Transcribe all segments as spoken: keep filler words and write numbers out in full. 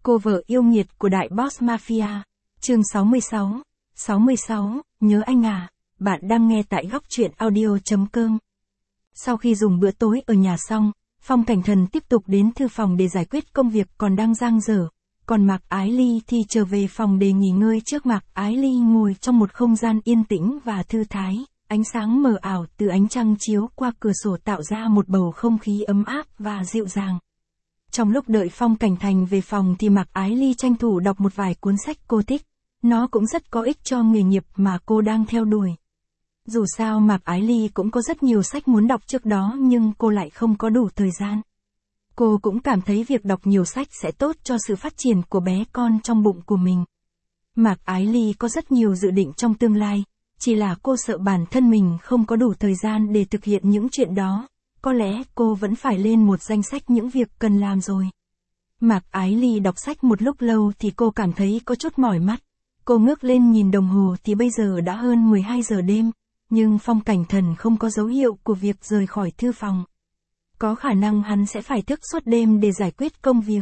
Cô vợ yêu nghiệt của đại boss mafia. Chương sáu mươi sáu. sáu mươi sáu, nhớ anh à. Bạn đang nghe tại góc truyện audio.com. Sau khi dùng bữa tối ở nhà xong, Phong Cảnh Thần tiếp tục đến thư phòng để giải quyết công việc còn đang dang dở. Còn Mạc Ái Ly thì trở về phòng để nghỉ ngơi trước. Mạc Ái Ly ngồi trong một không gian yên tĩnh và thư thái. Ánh sáng mờ ảo từ ánh trăng chiếu qua cửa sổ tạo ra một bầu không khí ấm áp và dịu dàng. Trong lúc đợi Phong Cảnh Thành về phòng thì Mạc Ái Ly tranh thủ đọc một vài cuốn sách cô thích. Nó cũng rất có ích cho nghề nghiệp mà cô đang theo đuổi. Dù sao Mạc Ái Ly cũng có rất nhiều sách muốn đọc trước đó nhưng cô lại không có đủ thời gian. Cô cũng cảm thấy việc đọc nhiều sách sẽ tốt cho sự phát triển của bé con trong bụng của mình. Mạc Ái Ly có rất nhiều dự định trong tương lai, chỉ là cô sợ bản thân mình không có đủ thời gian để thực hiện những chuyện đó. Có lẽ cô vẫn phải lên một danh sách những việc cần làm rồi. Mạc Ái Ly đọc sách một lúc lâu thì cô cảm thấy có chút mỏi mắt. Cô ngước lên nhìn đồng hồ thì bây giờ đã hơn mười hai giờ đêm, nhưng Phong Cảnh Thần không có dấu hiệu của việc rời khỏi thư phòng. Có khả năng hắn sẽ phải thức suốt đêm để giải quyết công việc.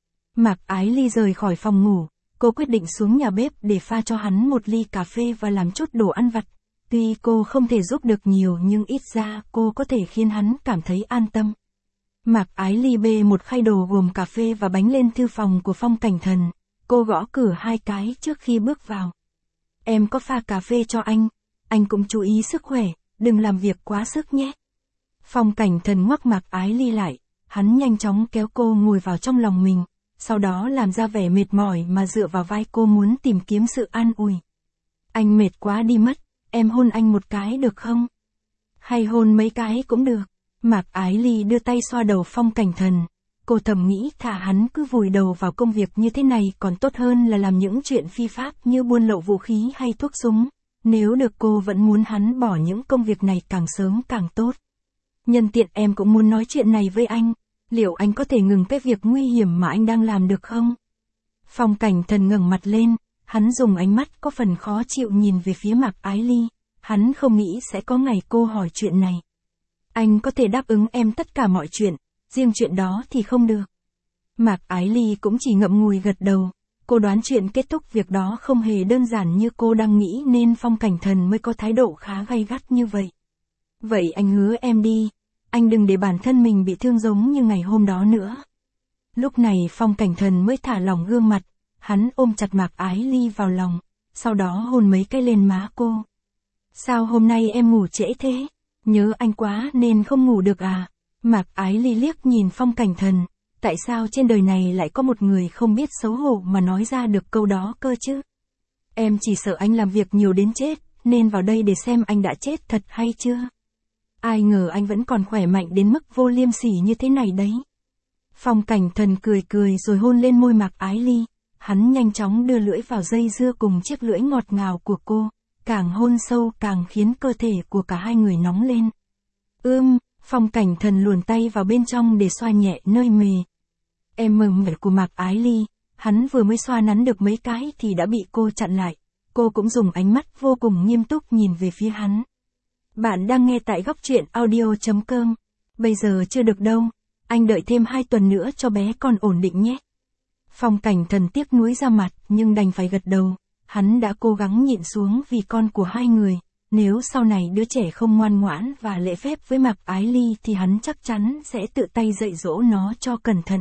Mạc Ái Ly rời khỏi phòng ngủ, cô quyết định xuống nhà bếp để pha cho hắn một ly cà phê và làm chút đồ ăn vặt. Tuy cô không thể giúp được nhiều nhưng ít ra cô có thể khiến hắn cảm thấy an tâm. Mạc Ái Ly bê một khay đồ gồm cà phê và bánh lên thư phòng của Phong Cảnh Thần. Cô gõ cửa hai cái trước khi bước vào. Em có pha cà phê cho anh. Anh cũng chú ý sức khỏe, đừng làm việc quá sức nhé. Phong Cảnh Thần ngoắc Mạc Ái Ly lại. Hắn nhanh chóng kéo cô ngồi vào trong lòng mình. Sau đó làm ra vẻ mệt mỏi mà dựa vào vai cô muốn tìm kiếm sự an ủi. Anh mệt quá đi mất. Em hôn anh một cái được không? Hay hôn mấy cái cũng được. Mạc Ái Ly đưa tay xoa đầu Phong Cảnh Thần. Cô thầm nghĩ thà hắn cứ vùi đầu vào công việc như thế này còn tốt hơn là làm những chuyện phi pháp như buôn lậu vũ khí hay thuốc súng. Nếu được cô vẫn muốn hắn bỏ những công việc này càng sớm càng tốt. Nhân tiện em cũng muốn nói chuyện này với anh. Liệu anh có thể ngừng cái việc nguy hiểm mà anh đang làm được không? Phong Cảnh Thần ngẩng mặt lên. Hắn dùng ánh mắt có phần khó chịu nhìn về phía Mạc Ái Ly. Hắn không nghĩ sẽ có ngày cô hỏi chuyện này. Anh có thể đáp ứng em tất cả mọi chuyện, riêng chuyện đó thì không được. Mạc Ái Ly cũng chỉ ngậm ngùi gật đầu. Cô đoán chuyện kết thúc việc đó không hề đơn giản như cô đang nghĩ nên Phong Cảnh Thần mới có thái độ khá gay gắt như vậy. Vậy anh hứa em đi, anh đừng để bản thân mình bị thương giống như ngày hôm đó nữa. Lúc này Phong Cảnh Thần mới thả lỏng gương mặt. Hắn ôm chặt Mạc Ái Ly vào lòng, sau đó hôn mấy cái lên má cô. Sao hôm nay em ngủ trễ thế? Nhớ anh quá nên không ngủ được à? Mạc Ái Ly liếc nhìn Phong Cảnh Thần. Tại sao trên đời này lại có một người không biết xấu hổ mà nói ra được câu đó cơ chứ? Em chỉ sợ anh làm việc nhiều đến chết, nên vào đây để xem anh đã chết thật hay chưa? Ai ngờ anh vẫn còn khỏe mạnh đến mức vô liêm sỉ như thế này đấy. Phong Cảnh Thần cười cười rồi hôn lên môi Mạc Ái Ly. Hắn nhanh chóng đưa lưỡi vào dây dưa cùng chiếc lưỡi ngọt ngào của cô, càng hôn sâu càng khiến cơ thể của cả hai người nóng lên. Ưm, Phong Cảnh Thần luồn tay vào bên trong để xoa nhẹ nơi mề. Em mừng mệt của Mạc Ái Ly, hắn vừa mới xoa nắn được mấy cái thì đã bị cô chặn lại. Cô cũng dùng ánh mắt vô cùng nghiêm túc nhìn về phía hắn. Bạn đang nghe tại góc truyện audio.com. Bây giờ chưa được đâu, anh đợi thêm hai tuần nữa cho bé con ổn định nhé. Phong Cảnh Thần tiếc nuối ra mặt nhưng đành phải gật đầu. Hắn đã cố gắng nhịn xuống vì con của hai người. Nếu sau này đứa trẻ không ngoan ngoãn và lễ phép với Mạc Ái Ly thì hắn chắc chắn sẽ tự tay dạy dỗ nó cho cẩn thận.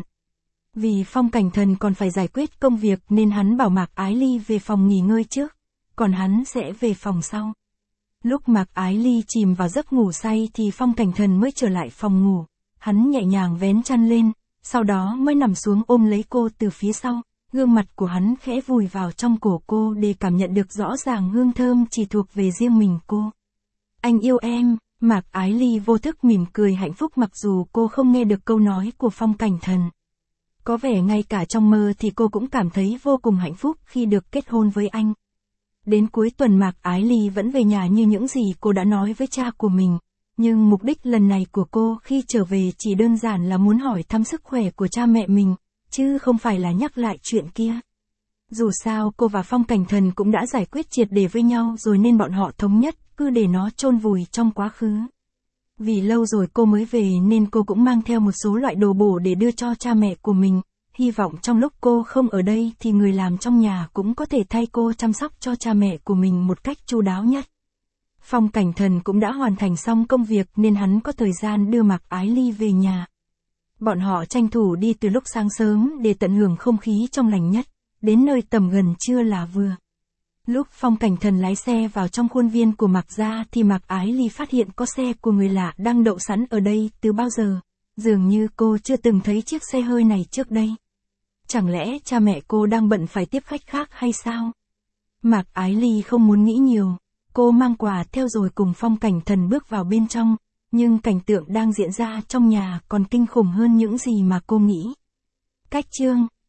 Vì Phong Cảnh Thần còn phải giải quyết công việc nên hắn bảo Mạc Ái Ly về phòng nghỉ ngơi trước. Còn hắn sẽ về phòng sau. Lúc Mạc Ái Ly chìm vào giấc ngủ say thì Phong Cảnh Thần mới trở lại phòng ngủ. Hắn nhẹ nhàng vén chăn lên. Sau đó mới nằm xuống ôm lấy cô từ phía sau, gương mặt của hắn khẽ vùi vào trong cổ cô để cảm nhận được rõ ràng hương thơm chỉ thuộc về riêng mình cô. Anh yêu em, Mạc Ái Ly vô thức mỉm cười hạnh phúc mặc dù cô không nghe được câu nói của Phong Cảnh Thần. Có vẻ ngay cả trong mơ thì cô cũng cảm thấy vô cùng hạnh phúc khi được kết hôn với anh. Đến cuối tuần Mạc Ái Ly vẫn về nhà như những gì cô đã nói với cha của mình. Nhưng mục đích lần này của cô khi trở về chỉ đơn giản là muốn hỏi thăm sức khỏe của cha mẹ mình, chứ không phải là nhắc lại chuyện kia. Dù sao cô và Phong Cảnh Thần cũng đã giải quyết triệt để với nhau rồi nên bọn họ thống nhất cứ để nó chôn vùi trong quá khứ. Vì lâu rồi cô mới về nên cô cũng mang theo một số loại đồ bổ để đưa cho cha mẹ của mình. hy vọng trong lúc cô không ở đây thì người làm trong nhà cũng có thể thay cô chăm sóc cho cha mẹ của mình một cách chu đáo nhất. Phong Cảnh Thần cũng đã hoàn thành xong công việc nên hắn có thời gian đưa Mạc Ái Ly về nhà. Bọn họ tranh thủ đi từ lúc sáng sớm để tận hưởng không khí trong lành nhất, đến nơi tầm gần trưa là vừa. Lúc Phong Cảnh Thần lái xe vào trong khuôn viên của Mạc gia thì Mạc Ái Ly phát hiện có xe của người lạ đang đậu sẵn ở đây từ bao giờ. Dường như cô chưa từng thấy chiếc xe hơi này trước đây. Chẳng lẽ cha mẹ cô đang bận phải tiếp khách khác hay sao? Mạc Ái Ly không muốn nghĩ nhiều. Cô mang quà theo rồi cùng Phong Cảnh Thần bước vào bên trong. Nhưng cảnh tượng đang diễn ra trong nhà còn kinh khủng hơn những gì mà cô nghĩ. Cách chương